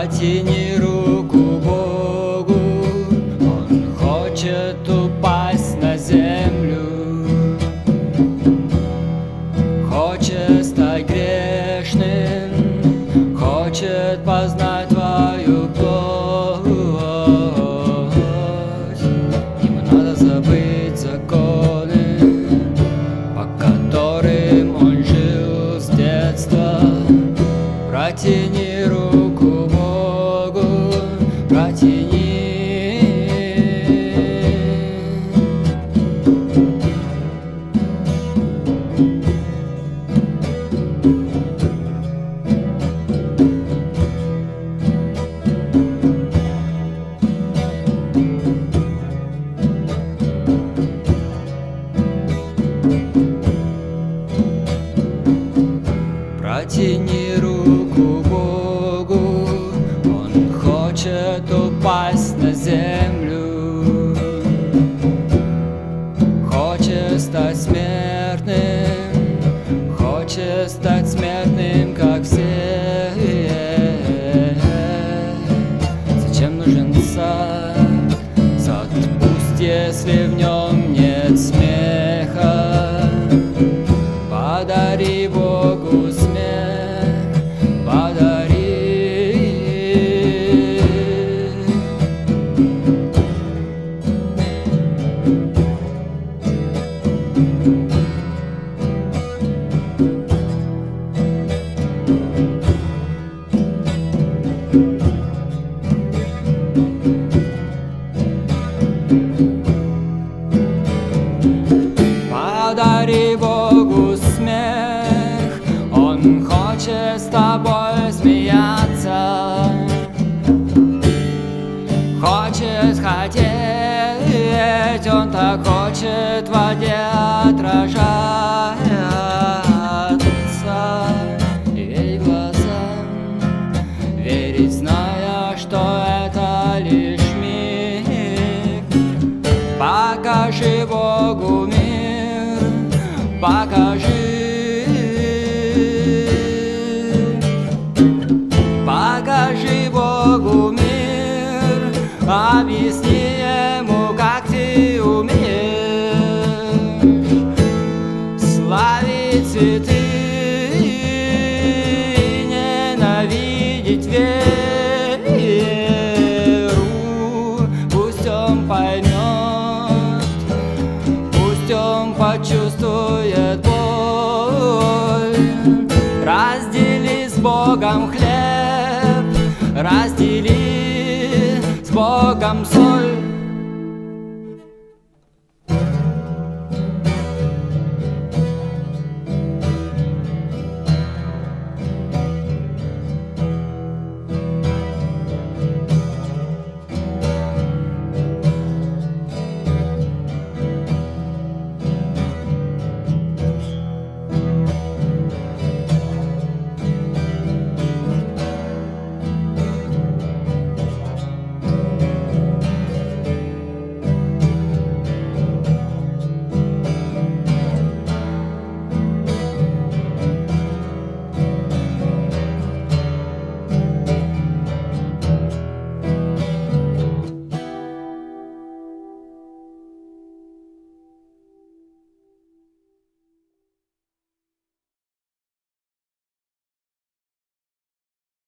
Протяни руку Богу, Он хочет упасть на землю, хочет стать грешным, хочет познать твою плоть. Ему надо забыть законы, по которым он жил с детства. Протяни руку Богу, протяни. Протяни руку Богу, Он хочет упасть на землю, хочет стать смертным, хочет стать смертным, как все. Зачем нужен сад? Сад пусть, если в нем нет смеха. Подари Богу смех, подари. Подари Богу смех, Он хочет с тобой смеяться, хочет хотеть, Он так хочет в воде отражаться. И верить глазам, верить, зная, что это лишь миг. Покажи Богу мир, покажи, покажи Богу мир, объясни Ему, как ты умеешь славить цветы и ненавидеть веру. Пусть Он поймет, пусть Он почувствует боль. Раздели с Богом хлеб, раздели с Богом соль.